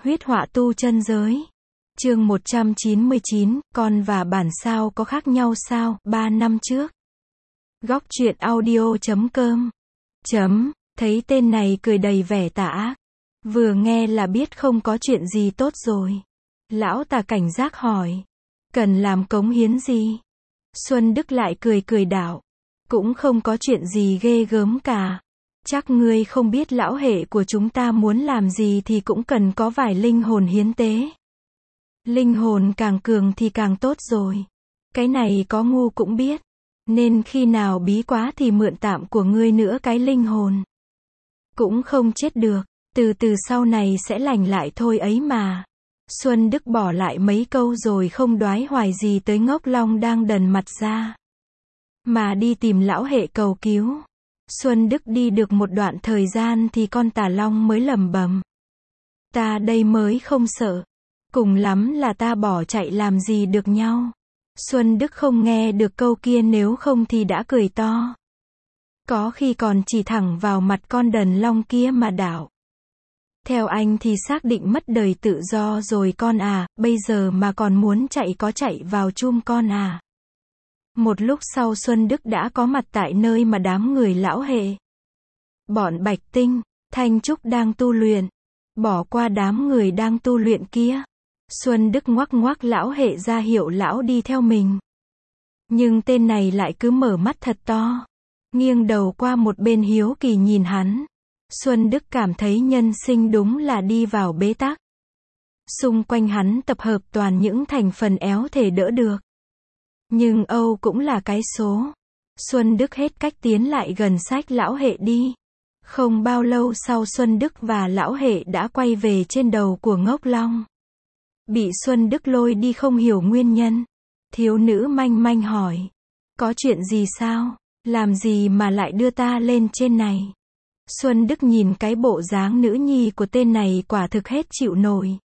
Huyết họa tu chân giới. Chương 199, con và bản sao có khác nhau sao? 3 năm trước. Góc truyện audio.com. Thấy tên này cười đầy vẻ tà ác. Vừa nghe là biết không có chuyện gì tốt rồi. Lão tà cảnh giác hỏi. Cần làm cống hiến gì? Xuân Đức lại cười đảo. Cũng không có chuyện gì ghê gớm cả. Chắc ngươi không biết lão hệ của chúng ta muốn làm gì thì cũng cần có vài linh hồn hiến tế. Linh hồn càng cường thì càng tốt rồi. Cái này có ngu cũng biết. Nên khi nào bí quá thì mượn tạm của ngươi nữa cái linh hồn. Cũng không chết được, từ từ sau này sẽ lành lại thôi ấy mà. Xuân Đức bỏ lại mấy câu rồi không đoái hoài gì tới Ngốc Long đang đần mặt ra. Mà đi tìm lão hệ cầu cứu. Xuân Đức đi được một đoạn thời gian thì con tà long mới lẩm bẩm. Ta đây mới không sợ. Cùng lắm là ta bỏ chạy làm gì được nhau. Xuân Đức không nghe được câu kia, nếu không thì đã cười to. Có khi còn chỉ thẳng vào mặt con đần long kia mà đảo. Theo anh thì xác định mất đời tự do rồi con à, bây giờ mà còn muốn chạy có chạy vào chum con à. Một lúc sau Xuân Đức đã có mặt tại nơi mà đám người lão hệ. Bọn Bạch Tinh, Thanh Trúc đang tu luyện. Bỏ qua đám người đang tu luyện kia. Xuân Đức ngoắc lão hệ ra hiệu lão đi theo mình. Nhưng tên này lại cứ mở mắt thật to. Nghiêng đầu qua một bên hiếu kỳ nhìn hắn. Xuân Đức cảm thấy nhân sinh đúng là đi vào bế tắc. Xung quanh hắn tập hợp toàn những thành phần éo thể đỡ được. Nhưng Âu cũng là cái số. Xuân Đức hết cách tiến lại gần xách lão hệ đi. Không bao lâu sau Xuân Đức và lão hệ đã quay về trên đầu của Ngốc Long. Bị Xuân Đức lôi đi không hiểu nguyên nhân. Thiếu nữ manh manh hỏi. Có chuyện gì sao? Làm gì mà lại đưa ta lên trên này? Xuân Đức nhìn cái bộ dáng nữ nhi của tên này quả thực hết chịu nổi.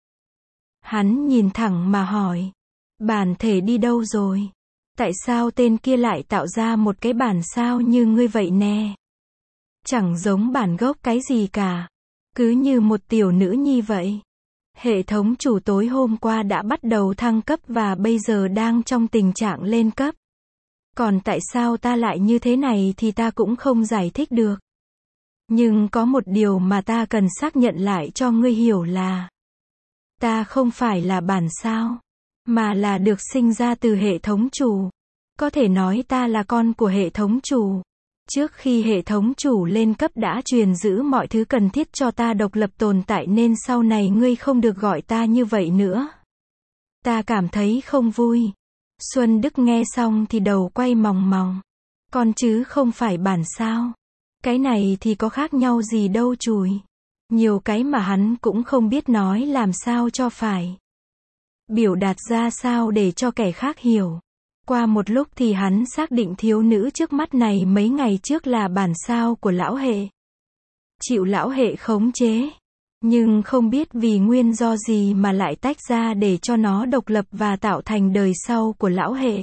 Hắn nhìn thẳng mà hỏi. Bản thể đi đâu rồi? Tại sao tên kia lại tạo ra một cái bản sao như ngươi vậy nè? Chẳng giống bản gốc cái gì cả. Cứ như một tiểu nữ nhi vậy. Hệ thống chủ tối hôm qua đã bắt đầu thăng cấp và bây giờ đang trong tình trạng lên cấp. Còn tại sao ta lại như thế này thì ta cũng không giải thích được. Nhưng có một điều mà ta cần xác nhận lại cho ngươi hiểu là ta không phải là bản sao, mà là được sinh ra từ hệ thống chủ. Có thể nói ta là con của hệ thống chủ. Trước khi hệ thống chủ lên cấp đã truyền giữ mọi thứ cần thiết cho ta độc lập tồn tại nên sau này ngươi không được gọi ta như vậy nữa. Ta cảm thấy không vui. Xuân Đức nghe xong thì đầu quay mòng mòng. Con chứ không phải bản sao. Cái này thì có khác nhau gì đâu chùi. Nhiều cái mà hắn cũng không biết nói làm sao cho phải. Biểu đạt ra sao để cho kẻ khác hiểu. Qua một lúc thì hắn xác định thiếu nữ trước mắt này mấy ngày trước là bản sao của lão hệ. Chịu lão hệ khống chế. Nhưng không biết vì nguyên do gì mà lại tách ra để cho nó độc lập và tạo thành đời sau của lão hệ.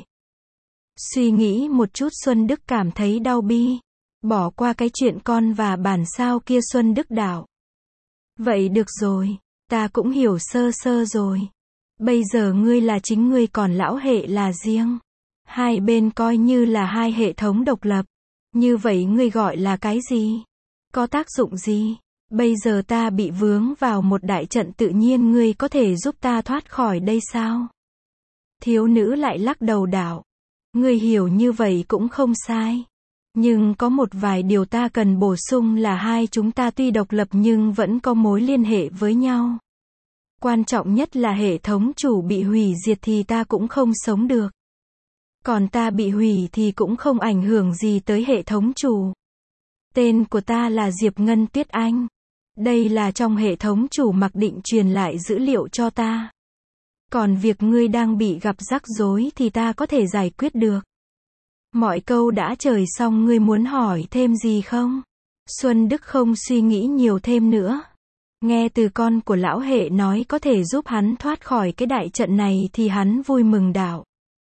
Suy nghĩ một chút Xuân Đức cảm thấy đau bi. Bỏ qua cái chuyện con và bản sao kia Xuân Đức đảo. Vậy được rồi, ta cũng hiểu sơ sơ rồi. Bây giờ ngươi là chính ngươi còn lão hệ là riêng. Hai bên coi như là hai hệ thống độc lập. Như vậy ngươi gọi là cái gì? Có tác dụng gì? Bây giờ ta bị vướng vào một đại trận tự nhiên ngươi có thể giúp ta thoát khỏi đây sao? Thiếu nữ lại lắc đầu đảo. Ngươi hiểu như vậy cũng không sai. Nhưng có một vài điều ta cần bổ sung là hai chúng ta tuy độc lập nhưng vẫn có mối liên hệ với nhau. Quan trọng nhất là hệ thống chủ bị hủy diệt thì ta cũng không sống được. Còn ta bị hủy thì cũng không ảnh hưởng gì tới hệ thống chủ. Tên của ta là Diệp Ngân Tuyết Anh. Đây là trong hệ thống chủ mặc định truyền lại dữ liệu cho ta. Còn việc ngươi đang bị gặp rắc rối thì ta có thể giải quyết được. Mọi câu đã trời xong, ngươi muốn hỏi thêm gì không? Xuân Đức không suy nghĩ nhiều thêm nữa. Nghe từ con của lão hệ nói có thể giúp hắn thoát khỏi cái đại trận này thì hắn vui mừng đảo.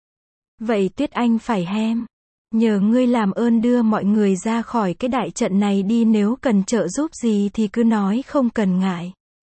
Vậy Tuyết Anh phải hem. Nhờ ngươi làm ơn đưa mọi người ra khỏi cái đại trận này đi, nếu cần trợ giúp gì thì cứ nói không cần ngại.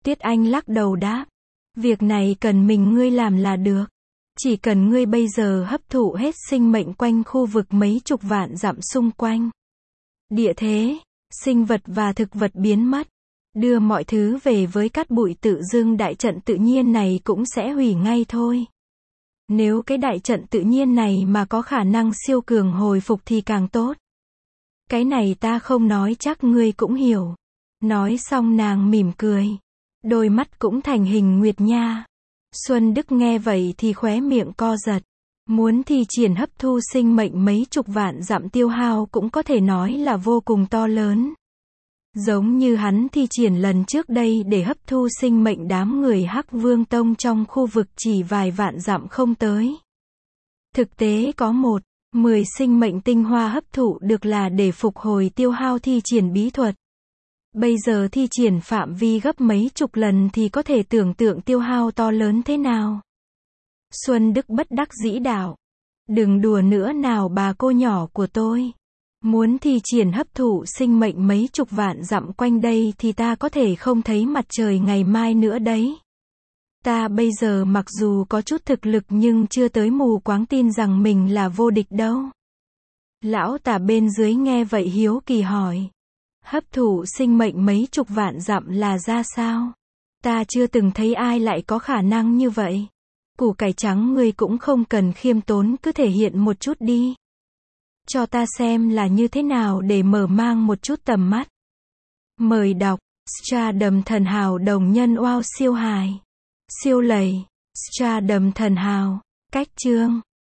Tuyết Anh lắc đầu đáp. Việc này cần mình ngươi làm là được. Chỉ cần ngươi bây giờ hấp thụ hết sinh mệnh quanh khu vực mấy chục vạn dặm xung quanh. Địa thế, sinh vật và thực vật biến mất. Đưa mọi thứ về với cát bụi tự dưng đại trận tự nhiên này cũng sẽ hủy ngay thôi. Nếu cái đại trận tự nhiên này mà có khả năng siêu cường hồi phục thì càng tốt. Cái này ta không nói chắc ngươi cũng hiểu. Nói xong nàng mỉm cười. Đôi mắt cũng thành hình nguyệt nha. Xuân Đức nghe vậy thì khóe miệng co giật. Muốn thi triển hấp thu sinh mệnh mấy chục vạn dặm tiêu hao cũng có thể nói là vô cùng to lớn. Giống như hắn thi triển lần trước đây để hấp thu sinh mệnh đám người Hắc Vương Tông trong khu vực chỉ vài vạn dặm không tới. Thực tế có 10 sinh mệnh tinh hoa hấp thụ được là để phục hồi tiêu hao thi triển bí thuật. Bây giờ thi triển phạm vi gấp mấy chục lần thì có thể tưởng tượng tiêu hao to lớn thế nào. Xuân Đức bất đắc dĩ đạo. Đừng đùa nữa nào bà cô nhỏ của tôi. Muốn thi triển hấp thụ sinh mệnh mấy chục vạn dặm quanh đây thì ta có thể không thấy mặt trời ngày mai nữa đấy. Ta bây giờ mặc dù có chút thực lực nhưng chưa tới mù quáng tin rằng mình là vô địch đâu. Lão tả bên dưới nghe vậy hiếu kỳ hỏi. Hấp thụ sinh mệnh mấy chục vạn dặm là ra sao? Ta chưa từng thấy ai lại có khả năng như vậy. Củ cải trắng ngươi cũng không cần khiêm tốn, cứ thể hiện một chút đi. Cho ta xem là như thế nào để mở mang một chút tầm mắt. Mời đọc. Stardom thần hào đồng nhân wow siêu hài. Siêu lầy. Stardom thần hào. Cách chương.